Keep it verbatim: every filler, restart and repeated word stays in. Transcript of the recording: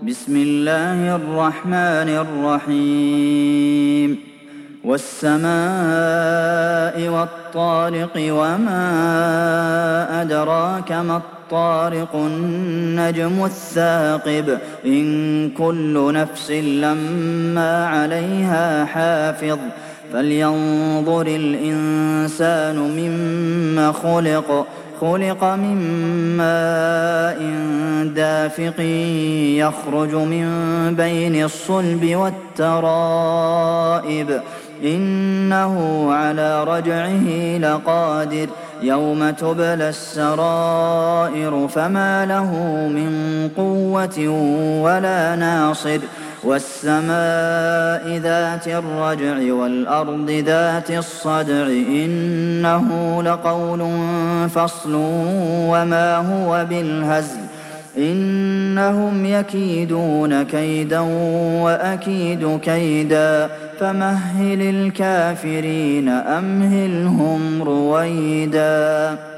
بسم الله الرحمن الرحيم والسماء والطارق وما أدراك ما الطارق النجم الثاقب إن كل نفس لما عليها حافظ فلينظر الإنسان مما خلق خلق من ماء دافق يخرج من بين الصلب والترائب إنه على رجعه لقادر يوم تبلى السرائر فما له من قوة ولا ناصر والسماء ذات الرجع والأرض ذات الصدع إنه لقول فصل وما هو بالهزل إنهم يكيدون كيدا وأكيد كيدا فمهل الكافرين أمهلهم رويدا